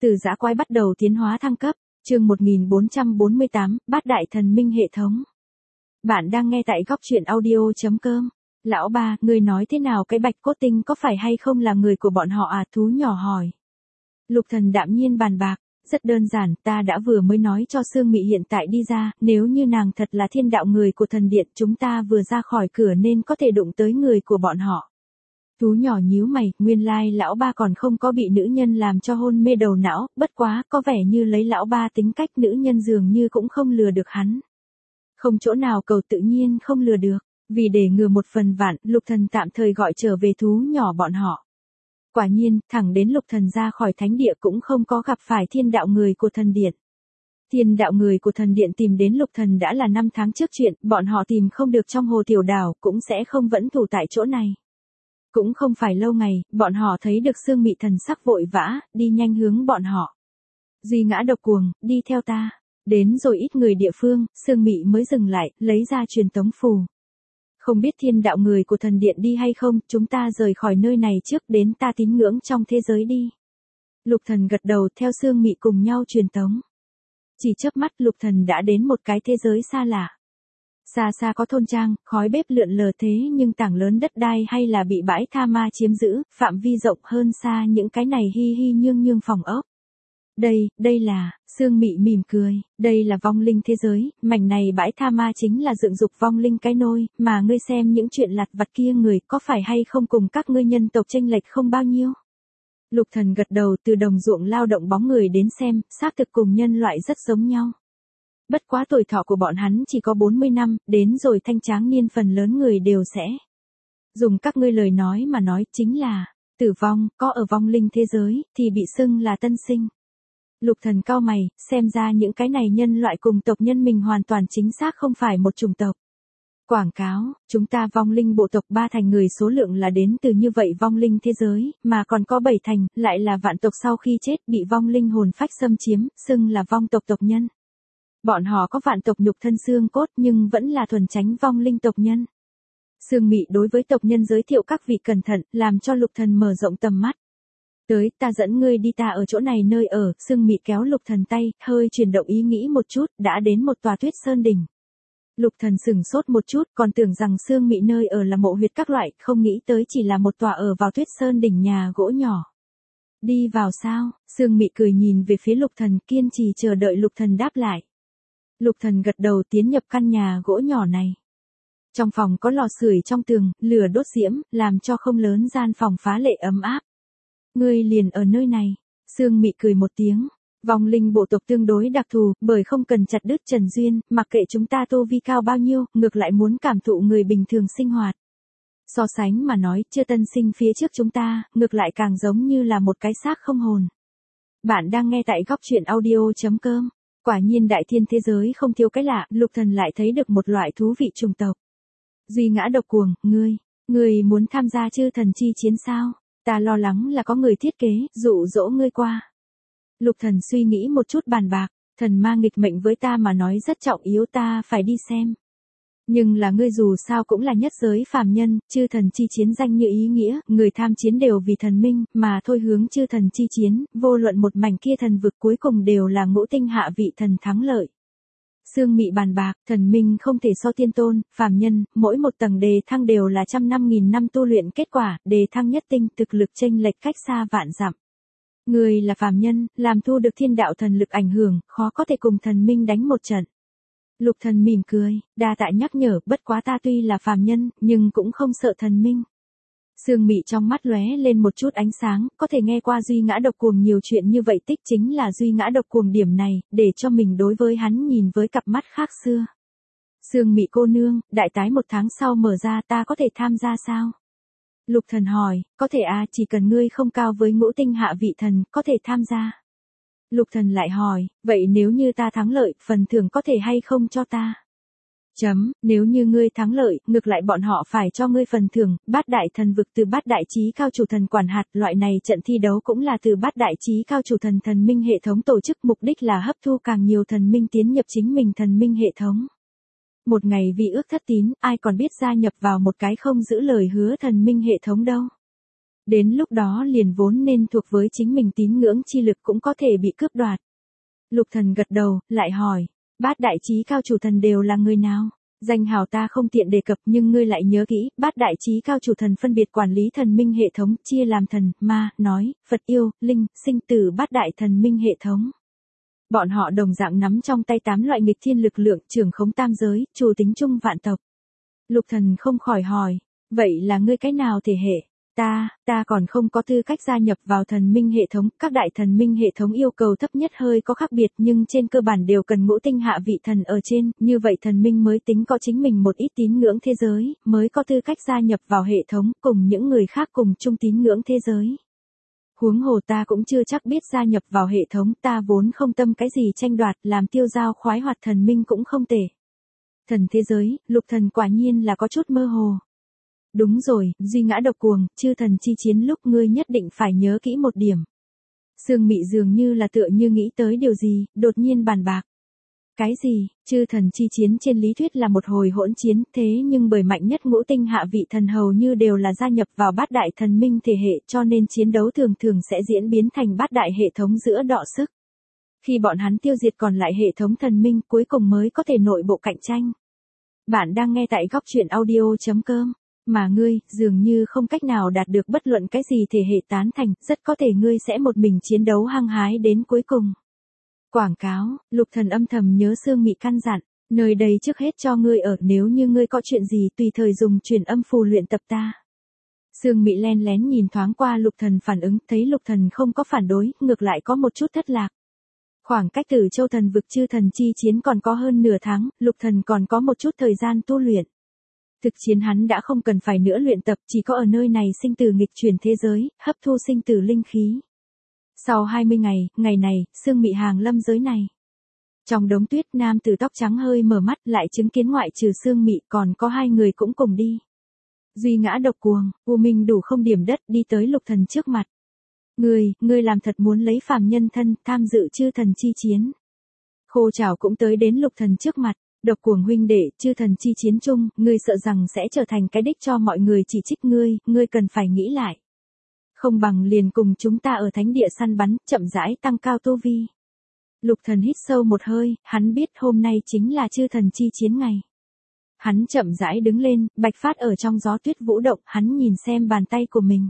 Từ dã quái bắt đầu tiến hóa thăng cấp, chương 1448, bát đại thần minh hệ thống. Bạn đang nghe tại góc truyện audio.com. Lão ba, ngươi nói thế nào cái bạch cốt tinh có phải hay không là người của bọn họ à? Thú nhỏ hỏi. Lục Thần đạm nhiên bàn bạc, rất đơn giản, ta đã vừa mới nói cho Sương Mị hiện tại đi ra, nếu như nàng thật là thiên đạo người của thần điện, chúng ta vừa ra khỏi cửa nên có thể đụng tới người của bọn họ. Thú nhỏ nhíu mày, nguyên lai lão ba còn không có bị nữ nhân làm cho hôn mê đầu não, bất quá, có vẻ như lấy lão ba tính cách nữ nhân dường như cũng không lừa được hắn. Không chỗ nào cầu tự nhiên không lừa được, vì để ngừa một phần vạn, Lục Thần tạm thời gọi trở về thú nhỏ bọn họ. Quả nhiên, thẳng đến Lục Thần ra khỏi thánh địa cũng không có gặp phải thiên đạo người của thần điện. Thiên đạo người của thần điện tìm đến Lục Thần đã là 5 tháng trước chuyện, bọn họ tìm không được trong hồ tiểu đảo, cũng sẽ không vẫn thủ tại chỗ này. Cũng không phải lâu ngày, bọn họ thấy được Sương Mị thần sắc vội vã, đi nhanh hướng bọn họ. Duy Ngã Độc Cuồng, đi theo ta. Đến rồi ít người địa phương, Sương Mị mới dừng lại, lấy ra truyền tống phù. Không biết thiên đạo người của thần điện đi hay không, chúng ta rời khỏi nơi này trước, đến ta tín ngưỡng trong thế giới đi. Lục Thần gật đầu, theo Sương Mị cùng nhau truyền tống. Chỉ chớp mắt, Lục Thần đã đến một cái thế giới xa lạ. Xa xa có thôn trang, khói bếp lượn lờ, thế nhưng tảng lớn đất đai hay là bị bãi tha ma chiếm giữ, phạm vi rộng hơn xa những cái này hi hi nhương nhương phòng ốc. Đây là, Sương Mị mỉm cười, đây là vong linh thế giới, mảnh này bãi tha ma chính là dựng dục vong linh cái nôi, mà ngươi xem những chuyện lặt vặt kia người có phải hay không cùng các ngươi nhân tộc chênh lệch không bao nhiêu. Lục Thần gật đầu, từ đồng ruộng lao động bóng người đến xem, xác thực cùng nhân loại rất giống nhau. Bất quá tuổi thọ của bọn hắn chỉ có 40 năm, đến rồi thanh tráng niên phần lớn người đều sẽ. Dùng các ngươi lời nói mà nói chính là, tử vong, có ở vong linh thế giới, thì bị xưng là tân sinh. Lục Thần cau mày, xem ra những cái này nhân loại cùng tộc nhân mình hoàn toàn chính xác không phải một chủng tộc. Quảng cáo, chúng ta vong linh bộ tộc 3 thành người số lượng là đến từ như vậy vong linh thế giới, mà còn có 7 thành, lại là vạn tộc sau khi chết bị vong linh hồn phách xâm chiếm, xưng là vong tộc tộc nhân. Bọn họ có vạn tộc nhục thân xương cốt nhưng vẫn là thuần tránh vong linh tộc nhân. Sương Mị đối với tộc nhân giới thiệu các vị cẩn thận, làm cho Lục Thần mở rộng tầm mắt. Tới, ta dẫn ngươi đi, ta ở chỗ này nơi ở. Sương Mị kéo Lục Thần tay, hơi chuyển động ý nghĩ một chút, đã đến một tòa tuyết sơn đỉnh. Lục Thần sững sốt một chút, còn tưởng rằng Sương Mị nơi ở là mộ huyệt các loại, không nghĩ tới chỉ là một tòa ở vào tuyết sơn đỉnh nhà gỗ nhỏ. Đi vào sao? Sương Mị cười nhìn về phía Lục Thần, kiên trì chờ đợi Lục Thần đáp lại. Lục Thần gật đầu, tiến nhập căn nhà gỗ nhỏ này. Trong phòng có lò sưởi trong tường, lửa đốt diễm, làm cho không lớn gian phòng phá lệ ấm áp. Ngươi liền ở nơi này. Sương Mị cười một tiếng. Vong linh bộ tộc tương đối đặc thù, bởi không cần chặt đứt trần duyên, mặc kệ chúng ta tu vi cao bao nhiêu, ngược lại muốn cảm thụ người bình thường sinh hoạt. So sánh mà nói, chưa tân sinh phía trước chúng ta, ngược lại càng giống như là một cái xác không hồn. Bạn đang nghe tại góc truyện audio.com. Quả nhiên đại thiên thế giới không thiếu cái lạ, Lục Thần lại thấy được một loại thú vị chủng tộc. Duy Ngã Độc Cuồng, ngươi muốn tham gia chư thần chi chiến sao? Ta lo lắng là có người thiết kế, dụ dỗ ngươi qua. Lục Thần suy nghĩ một chút bàn bạc, thần ma nghịch mệnh với ta mà nói rất trọng yếu, ta phải đi xem. Nhưng là ngươi dù sao cũng là nhất giới phàm nhân, chư thần chi chiến danh như ý nghĩa, người tham chiến đều vì thần minh, mà thôi hướng chư thần chi chiến, vô luận một mảnh kia thần vực cuối cùng đều là ngũ tinh hạ vị thần thắng lợi. Sương Mị bàn bạc, thần minh không thể so tiên tôn, phàm nhân, mỗi một tầng đề thăng đều là 100.000 năm tu luyện kết quả, đề thăng nhất tinh, thực lực chênh lệch cách xa vạn dặm. Người là phàm nhân, làm thu được thiên đạo thần lực ảnh hưởng, khó có thể cùng thần minh đánh một trận. Lục Thần mỉm cười, đa tạ nhắc nhở, bất quá ta tuy là phàm nhân, nhưng cũng không sợ thần minh. Sương Mị trong mắt lóe lên một chút ánh sáng, có thể nghe qua Duy Ngã Độc Cuồng nhiều chuyện như vậy, tích chính là Duy Ngã Độc Cuồng điểm này, để cho mình đối với hắn nhìn với cặp mắt khác xưa. Sương Mị cô nương, đại tái 1 tháng sau mở ra, ta có thể tham gia sao? Lục Thần hỏi, có thể à, chỉ cần ngươi không cao với ngũ tinh hạ vị thần, có thể tham gia. Lục Thần lại hỏi, vậy nếu như ta thắng lợi, phần thưởng có thể hay không cho ta? Nếu như ngươi thắng lợi, ngược lại bọn họ phải cho ngươi phần thưởng, bát đại thần vực từ bát đại chí cao chủ thần quản hạt, loại này trận thi đấu cũng là từ bát đại chí cao chủ thần thần minh hệ thống tổ chức, mục đích là hấp thu càng nhiều thần minh tiến nhập chính mình thần minh hệ thống. Một ngày vì ước thất tín, ai còn biết gia nhập vào một cái không giữ lời hứa thần minh hệ thống đâu. Đến lúc đó liền vốn nên thuộc với chính mình tín ngưỡng chi lực cũng có thể bị cướp đoạt. Lục Thần gật đầu, lại hỏi, Bát đại chí cao chủ thần đều là người nào? Danh hào ta không tiện đề cập nhưng ngươi lại nhớ kỹ, Bát đại chí cao chủ thần phân biệt quản lý thần minh hệ thống, chia làm thần, ma, nói, Phật yêu, linh, sinh tử Bát đại thần minh hệ thống. Bọn họ đồng dạng nắm trong tay 8 loại nghịch thiên lực lượng, trưởng khống tam giới, chủ tính chung vạn tộc. Lục Thần không khỏi hỏi, vậy là ngươi cái nào thể hệ? Ta còn không có tư cách gia nhập vào thần minh hệ thống, các đại thần minh hệ thống yêu cầu thấp nhất hơi có khác biệt nhưng trên cơ bản đều cần ngũ tinh hạ vị thần ở trên, như vậy thần minh mới tính có chính mình một ít tín ngưỡng thế giới, mới có tư cách gia nhập vào hệ thống cùng những người khác cùng chung tín ngưỡng thế giới. Huống hồ ta cũng chưa chắc biết gia nhập vào hệ thống, ta vốn không tâm cái gì tranh đoạt, làm tiêu giao khoái hoạt thần minh cũng không tệ. Thần thế giới, Lục Thần quả nhiên là có chút mơ hồ. Đúng rồi, duy ngã độc cuồng, chư thần chi chiến lúc ngươi nhất định phải nhớ kỹ một điểm. Sương Mị dường như là tựa như nghĩ tới điều gì, đột nhiên bàn bạc. Cái gì, chư thần chi chiến trên lý thuyết là một hồi hỗn chiến, thế nhưng bởi mạnh nhất ngũ tinh hạ vị thần hầu như đều là gia nhập vào bát đại thần minh thể hệ cho nên chiến đấu thường thường sẽ diễn biến thành bát đại hệ thống giữa đọ sức. Khi bọn hắn tiêu diệt còn lại hệ thống thần minh cuối cùng mới có thể nội bộ cạnh tranh. Bạn đang nghe tại góc truyện audio.com. Mà ngươi, dường như không cách nào đạt được bất luận cái gì thể hệ tán thành, rất có thể ngươi sẽ một mình chiến đấu hăng hái đến cuối cùng. Quảng cáo, Lục Thần âm thầm nhớ Sương Mị căn dặn, nơi đây trước hết cho ngươi ở, nếu như ngươi có chuyện gì tùy thời dùng truyền âm phù luyện tập ta. Sương Mị len lén nhìn thoáng qua Lục Thần phản ứng, thấy Lục Thần không có phản đối, ngược lại có một chút thất lạc. Khoảng cách Tử Châu thần vực chư thần chi chiến còn có hơn nửa tháng, Lục Thần còn có một chút thời gian tu luyện. Thực chiến hắn đã không cần phải nữa luyện tập, chỉ có ở nơi này sinh tử nghịch chuyển thế giới, hấp thu sinh tử linh khí. Sau 20 ngày này, Sương Mị hàng lâm giới này. Trong đống tuyết, nam tử tóc trắng hơi mở mắt lại chứng kiến ngoại trừ Sương Mị còn có 2 người cũng cùng đi. Duy ngã độc cuồng, U Minh đủ không điểm đất đi tới Lục Thần trước mặt. Ngươi làm thật muốn lấy phàm nhân thân tham dự chư thần chi chiến. Khô Trảo cũng tới đến Lục Thần trước mặt. Độc cuồng huynh đệ, chư thần chi chiến chung, ngươi sợ rằng sẽ trở thành cái đích cho mọi người chỉ trích ngươi cần phải nghĩ lại. Không bằng liền cùng chúng ta ở thánh địa săn bắn, chậm rãi tăng cao tu vi. Lục Thần hít sâu một hơi, hắn biết hôm nay chính là chư thần chi chiến ngày. Hắn chậm rãi đứng lên, bạch phát ở trong gió tuyết vũ động, hắn nhìn xem bàn tay của mình.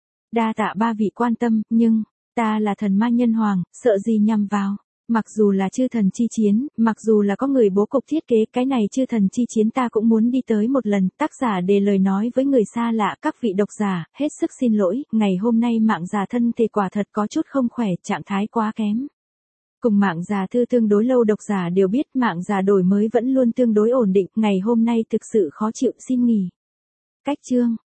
Đa tạ ba vị quan tâm, nhưng, ta là thần ma nhân hoàng, sợ gì nhằm vào. Mặc dù là chư thần chi chiến, mặc dù là có người bố cục thiết kế cái này chư thần chi chiến ta cũng muốn đi tới một lần. Tác giả để lời nói với người xa lạ, các vị độc giả, hết sức xin lỗi, ngày hôm nay mạng già thân thể quả thật có chút không khỏe, trạng thái quá kém. Cùng mạng già thư tương đối lâu độc giả đều biết mạng già đổi mới vẫn luôn tương đối ổn định, ngày hôm nay thực sự khó chịu xin nghỉ. Cách chương